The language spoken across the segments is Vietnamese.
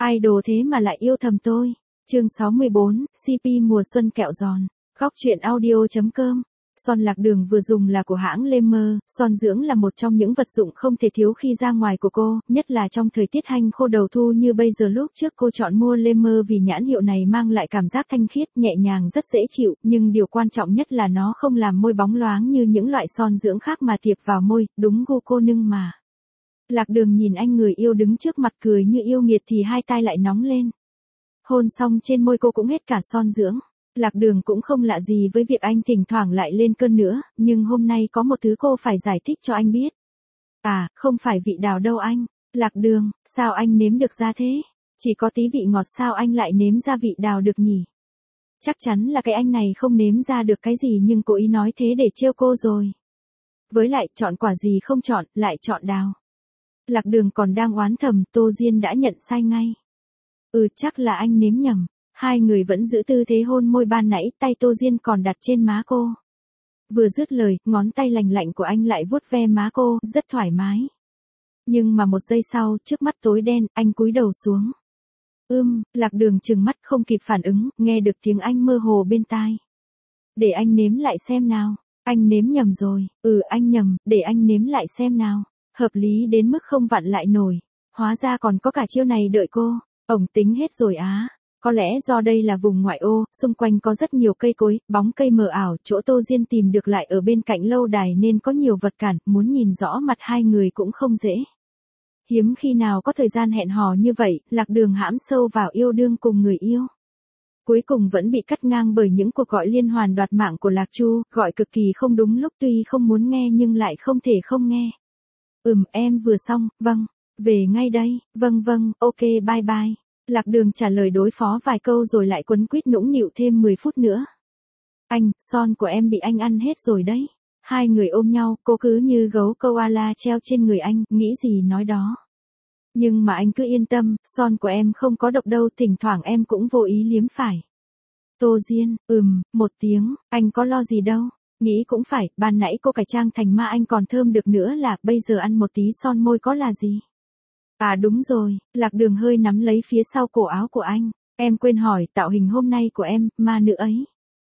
idol thế mà lại yêu thầm tôi. Chương 64, CP mùa xuân kẹo giòn. Góc truyện audio.com. Son lạc đường vừa dùng là của hãng Lemmer, son dưỡng là một trong những vật dụng không thể thiếu khi ra ngoài của cô, nhất là trong thời tiết hanh khô đầu thu như bây giờ. Lúc trước cô chọn mua Lemmer vì nhãn hiệu này mang lại cảm giác thanh khiết, nhẹ nhàng rất dễ chịu, nhưng điều quan trọng nhất là nó không làm môi bóng loáng như những loại son dưỡng khác mà thiệp vào môi, đúng gu cô nương mà. Lạc đường nhìn anh người yêu đứng trước mặt cười như yêu nghiệt thì hai tai lại nóng lên. Hôn xong trên môi cô cũng hết cả son dưỡng. Lạc đường cũng không lạ gì với việc anh thỉnh thoảng lại lên cơn nữa, nhưng hôm nay có một thứ cô phải giải thích cho anh biết. À, không phải vị đào đâu anh. Lạc đường, sao anh nếm được ra thế? Chỉ có tí vị ngọt sao anh lại nếm ra vị đào được nhỉ? Chắc chắn là cái anh này không nếm ra được cái gì nhưng cố ý nói thế để trêu cô rồi. Với lại chọn quả gì không chọn, lại chọn đào. Lạc đường còn đang oán thầm, Tô Diên đã nhận sai ngay. Chắc là anh nếm nhầm. Hai người vẫn giữ tư thế hôn môi ban nãy, tay Tô Diên còn đặt trên má cô. Vừa dứt lời, ngón tay lành lạnh của anh lại vuốt ve má cô, rất thoải mái. Nhưng mà một giây sau, trước mắt tối đen, anh cúi đầu xuống. Lạc đường trừng mắt không kịp phản ứng, nghe được tiếng anh mơ hồ bên tai. Để anh nếm lại xem nào. Anh nếm nhầm rồi. Anh nhầm, để anh nếm lại xem nào. Hợp lý đến mức không vặn lại nổi. Hóa ra còn có cả chiêu này đợi cô. Ổng tính hết rồi á. Có lẽ do đây là vùng ngoại ô, xung quanh có rất nhiều cây cối, bóng cây mờ ảo, chỗ Tô Diên tìm được lại ở bên cạnh lâu đài nên có nhiều vật cản, muốn nhìn rõ mặt hai người cũng không dễ. Hiếm khi nào có thời gian hẹn hò như vậy, lạc đường hãm sâu vào yêu đương cùng người yêu. Cuối cùng vẫn bị cắt ngang bởi những cuộc gọi liên hoàn đoạt mạng của Lạc Chu, gọi cực kỳ không đúng lúc, tuy không muốn nghe nhưng lại không thể không nghe. Em vừa xong, vâng, về ngay đây, vâng, ok bye bye. Lạc đường trả lời đối phó vài câu rồi lại quấn quýt nũng nịu thêm 10 phút nữa. Anh, son của em bị anh ăn hết rồi đấy. Hai người ôm nhau, cô cứ như gấu koala treo trên người anh, nghĩ gì nói đó. Nhưng mà anh cứ yên tâm, son của em không có độc đâu, thỉnh thoảng em cũng vô ý liếm phải. Tô Diên, một tiếng, anh có lo gì đâu. Nghĩ cũng phải, ban nãy cô cải trang thành ma anh còn thơm được nữa là, bây giờ ăn một tí son môi có là gì. À đúng rồi, lạc đường hơi nắm lấy phía sau cổ áo của anh. Em quên hỏi, tạo hình hôm nay của em, ma nữ ấy.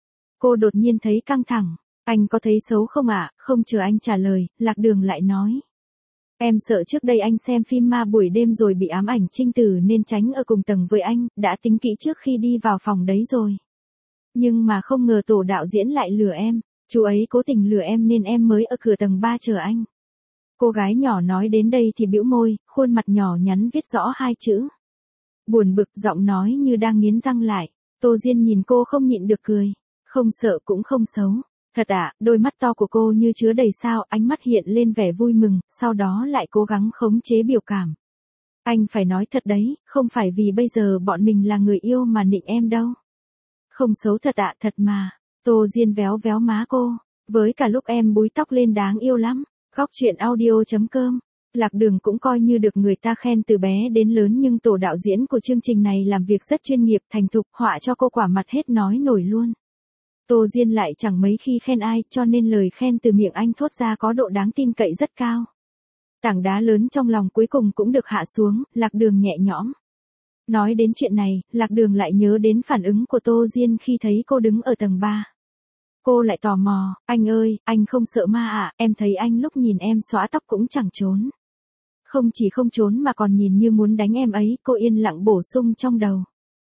Cô đột nhiên thấy căng thẳng. Anh có thấy xấu không ạ? Không chờ anh trả lời, lạc đường lại nói. Em sợ trước đây anh xem phim ma buổi đêm rồi bị ám ảnh trinh tử nên tránh ở cùng tầng với anh, đã tính kỹ trước khi đi vào phòng đấy rồi. Nhưng mà không ngờ tổ đạo diễn lại lừa em, chú ấy cố tình lừa em nên em mới ở cửa tầng 3 chờ anh. Cô gái nhỏ nói đến đây thì bĩu môi, khuôn mặt nhỏ nhắn viết rõ hai chữ. Buồn bực, giọng nói như đang nghiến răng lại. Tô Diên nhìn cô không nhịn được cười. Không sợ cũng không xấu. Thật ạ, đôi mắt to của cô như chứa đầy sao, ánh mắt hiện lên vẻ vui mừng, sau đó lại cố gắng khống chế biểu cảm. Anh phải nói thật đấy, không phải vì bây giờ bọn mình là người yêu mà nịnh em đâu. Không xấu thật ạ, thật mà. Tô Diên véo véo má cô. Với cả lúc em búi tóc lên đáng yêu lắm. Góc truyện audio.com. Lạc đường cũng coi như được người ta khen từ bé đến lớn nhưng tổ đạo diễn của chương trình này làm việc rất chuyên nghiệp, thành thục, họa cho cô quả mặt hết nói nổi luôn. Tô Diên lại chẳng mấy khi khen ai, cho nên lời khen từ miệng anh thốt ra có độ đáng tin cậy rất cao. Tảng đá lớn trong lòng cuối cùng cũng được hạ xuống, lạc đường nhẹ nhõm. Nói đến chuyện này, lạc đường lại nhớ đến phản ứng của Tô Diên khi thấy cô đứng ở tầng 3. Cô lại tò mò, anh ơi, anh không sợ ma à, em thấy anh lúc nhìn em xõa tóc cũng chẳng trốn. Không chỉ không trốn mà còn nhìn như muốn đánh em ấy, cô yên lặng bổ sung trong đầu.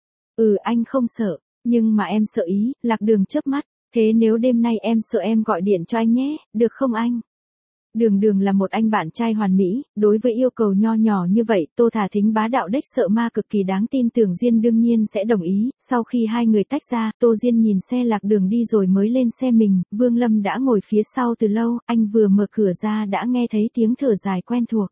Anh không sợ, nhưng mà em sợ ý, lạc đường chớp mắt, thế nếu đêm nay em sợ em gọi điện cho anh nhé, được không anh? Đường là một anh bạn trai hoàn mỹ, đối với yêu cầu nho nhỏ như vậy, Tô Thả Thính bá đạo đếch sợ ma cực kỳ đáng tin tưởng Diên đương nhiên sẽ đồng ý, sau khi hai người tách ra, Tô Diên nhìn xe lạc đường đi rồi mới lên xe mình, Vương Lâm đã ngồi phía sau từ lâu, anh vừa mở cửa ra đã nghe thấy tiếng thở dài quen thuộc.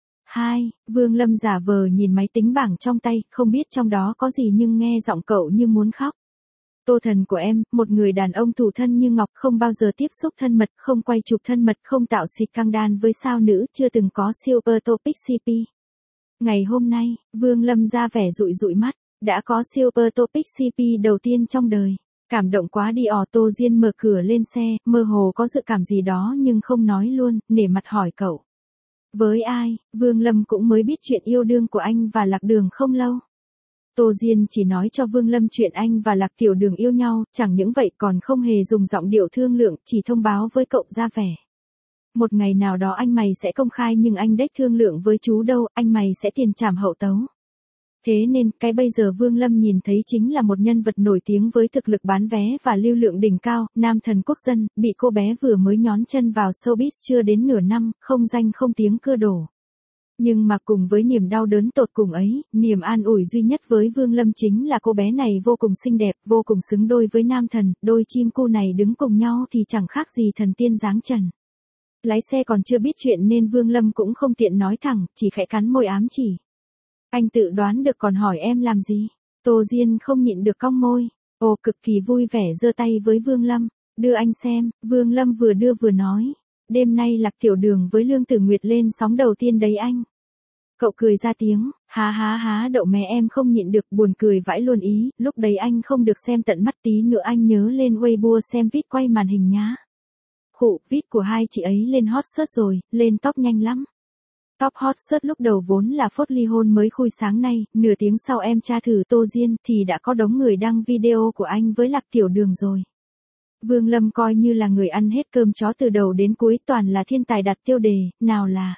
Vương Lâm giả vờ nhìn máy tính bảng trong tay, không biết trong đó có gì nhưng nghe giọng cậu như muốn khóc. Tô thần của em, một người đàn ông thủ thân như ngọc, không bao giờ tiếp xúc thân mật, không quay chụp thân mật, không tạo xịt căng đan với sao nữ, chưa từng có Super Topic CP. Ngày hôm nay, Vương Lâm ra vẻ dụi dụi mắt, đã có Super Topic CP đầu tiên trong đời. Cảm động quá đi. Tô Diên mở cửa lên xe, mơ hồ có dự cảm gì đó nhưng không nói luôn, nể mặt hỏi cậu. Với ai? Vương Lâm cũng mới biết chuyện yêu đương của anh và lạc đường không lâu. Tô Diên chỉ nói cho Vương Lâm chuyện anh và Lạc Tiểu Đường yêu nhau, chẳng những vậy còn không hề dùng giọng điệu thương lượng, chỉ thông báo với cậu ra vẻ. Một ngày nào đó anh mày sẽ công khai nhưng anh đếch thương lượng với chú đâu, anh mày sẽ tiền trảm hậu tấu. Thế nên, cái bây giờ Vương Lâm nhìn thấy chính là một nhân vật nổi tiếng với thực lực bán vé và lưu lượng đỉnh cao, nam thần quốc dân, bị cô bé vừa mới nhón chân vào showbiz chưa đến nửa năm, không danh không tiếng cưa đổ. Nhưng mà cùng với niềm đau đớn tột cùng ấy, niềm an ủi duy nhất với Vương Lâm chính là cô bé này vô cùng xinh đẹp, vô cùng xứng đôi với nam thần, đôi chim cu này đứng cùng nhau thì chẳng khác gì thần tiên giáng trần. Lái xe còn chưa biết chuyện nên Vương Lâm cũng không tiện nói thẳng, chỉ khẽ cắn môi ám chỉ. Anh tự đoán được còn hỏi em làm gì? Tô Diên không nhịn được cong môi. Ồ, cực kỳ vui vẻ giơ tay với Vương Lâm. Đưa anh xem, Vương Lâm vừa đưa vừa nói. Đêm nay Lạc Tiểu Đường với Lương Tử Nguyệt lên sóng đầu tiên đấy anh. Cậu cười ra tiếng, há đậu mẹ em không nhịn được buồn cười vãi luôn ý, lúc đấy anh không được xem tận mắt tí nữa anh nhớ lên Weibo xem vít quay màn hình nhá. Khụ, vít của hai chị ấy lên hot search rồi, lên top nhanh lắm. Top hot search lúc đầu vốn là phốt ly hôn mới khui sáng nay, nửa tiếng sau em tra thử Tô Diên thì đã có đống người đăng video của anh với Lạc Tiểu Đường rồi. Vương Lâm coi như là người ăn hết cơm chó từ đầu đến cuối, toàn là thiên tài đặt tiêu đề, nào là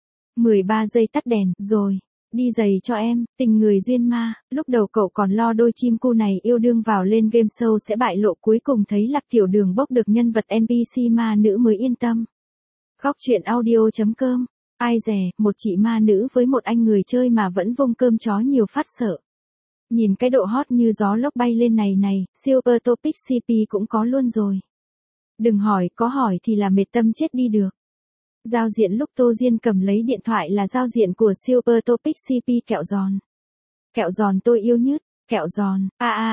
13 giây tắt đèn, rồi, đi giày cho em, tình người duyên ma, lúc đầu cậu còn lo đôi chim cu này yêu đương vào lên game show sẽ bại lộ, cuối cùng thấy Lạc Tiểu Đường bốc được nhân vật NPC ma nữ mới yên tâm. Góc truyện audio.com. Ai dè, một chị ma nữ với một anh người chơi mà vẫn vung cơm chó nhiều phát sợ. Nhìn cái độ hot như gió lốc bay lên này, Super Topic CP cũng có luôn rồi. Đừng hỏi, có hỏi thì là mệt tâm chết đi được. Giao diện lúc Tô Diên cầm lấy điện thoại là giao diện của Super Topic CP kẹo giòn. Kẹo giòn tôi yêu nhất, kẹo giòn,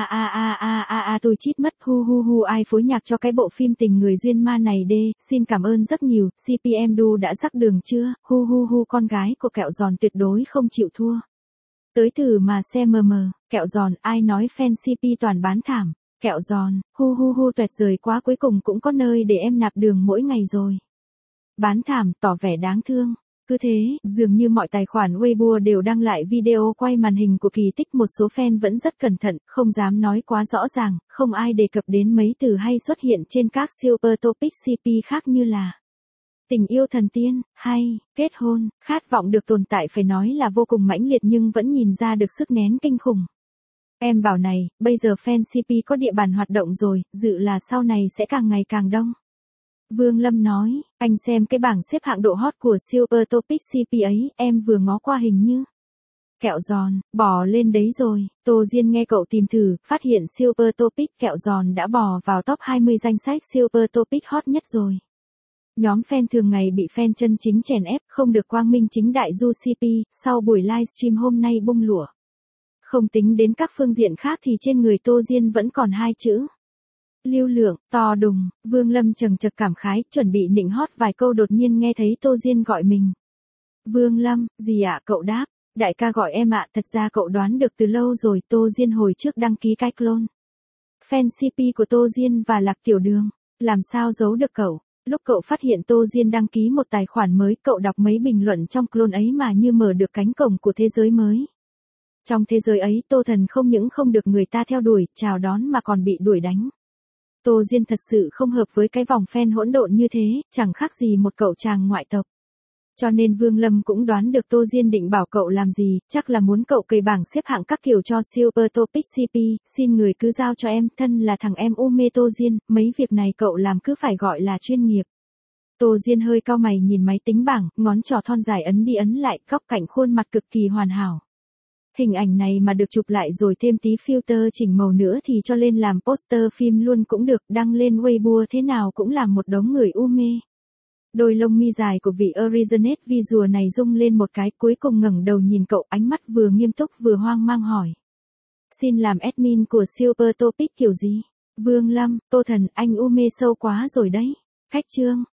tôi chít mất, hu ai phối nhạc cho cái bộ phim tình người duyên ma này đê, xin cảm ơn rất nhiều, CPM đu đã rắc đường chưa, hu con gái của kẹo giòn tuyệt đối không chịu thua. Tới thử mà xem kẹo giòn, ai nói fan CP toàn bán thảm, kẹo giòn, hu tuyệt vời quá, cuối cùng cũng có nơi để em nạp đường mỗi ngày rồi. Bán thảm, tỏ vẻ đáng thương. Cứ thế, dường như mọi tài khoản Weibo đều đăng lại video quay màn hình của kỳ tích, một số fan vẫn rất cẩn thận, không dám nói quá rõ ràng, không ai đề cập đến mấy từ hay xuất hiện trên các Super Topic CP khác như là tình yêu thần tiên, hay, kết hôn, khát vọng được tồn tại phải nói là vô cùng mãnh liệt nhưng vẫn nhìn ra được sức nén kinh khủng. Em bảo này, bây giờ fan CP có địa bàn hoạt động rồi, dự là sau này sẽ càng ngày càng đông. Vương Lâm nói, anh xem cái bảng xếp hạng độ hot của Super Topic CP ấy, em vừa ngó qua hình như. Kẹo giòn, bò lên đấy rồi, Tô Diên nghe cậu tìm thử, phát hiện Super Topic kẹo giòn đã bò vào top 20 danh sách Super Topic hot nhất rồi. Nhóm fan thường ngày bị fan chân chính chèn ép, không được quang minh chính đại du CP, sau buổi livestream hôm nay bung lụa. Không tính đến các phương diện khác thì trên người Tô Diên vẫn còn hai chữ. Lưu lượng, to đùng, Vương Lâm chầng chực cảm khái, chuẩn bị nịnh hót vài câu đột nhiên nghe thấy Tô Diên gọi mình. Vương Lâm, gì ạ? Cậu đáp, đại ca gọi em ạ, thật ra cậu đoán được từ lâu rồi, Tô Diên hồi trước đăng ký cái clone. Fan CP của Tô Diên và Lạc Tiểu Đường, làm sao giấu được cậu? Lúc cậu phát hiện Tô Diên đăng ký một tài khoản mới, cậu đọc mấy bình luận trong clone ấy mà như mở được cánh cổng của thế giới mới. Trong thế giới ấy, Tô Thần không những không được người ta theo đuổi, chào đón mà còn bị đuổi đánh. Tô Diên thật sự không hợp với cái vòng fan hỗn độn như thế, chẳng khác gì một cậu chàng ngoại tộc. Cho nên Vương Lâm cũng đoán được Tô Diên định bảo cậu làm gì, chắc là muốn cậu cày bảng xếp hạng các kiểu cho Super Topic CP, xin người cứ giao cho em, thân là thằng em u mê Tô Diên, mấy việc này cậu làm cứ phải gọi là chuyên nghiệp. Tô Diên hơi cau mày nhìn máy tính bảng, ngón trỏ thon dài ấn đi ấn lại, góc cạnh khuôn mặt cực kỳ hoàn hảo. Hình ảnh này mà được chụp lại rồi thêm tí filter chỉnh màu nữa thì cho lên làm poster phim luôn cũng được, đăng lên Weibo thế nào cũng làm một đống người u mê. Đôi lông mi dài của vị Originate Visual này rung lên một cái, cuối cùng ngẩng đầu nhìn cậu, ánh mắt vừa nghiêm túc vừa hoang mang hỏi. Xin làm admin của Super Topic kiểu gì? Vương Lâm, Tô Thần, anh u mê sâu quá rồi đấy. Khách trương,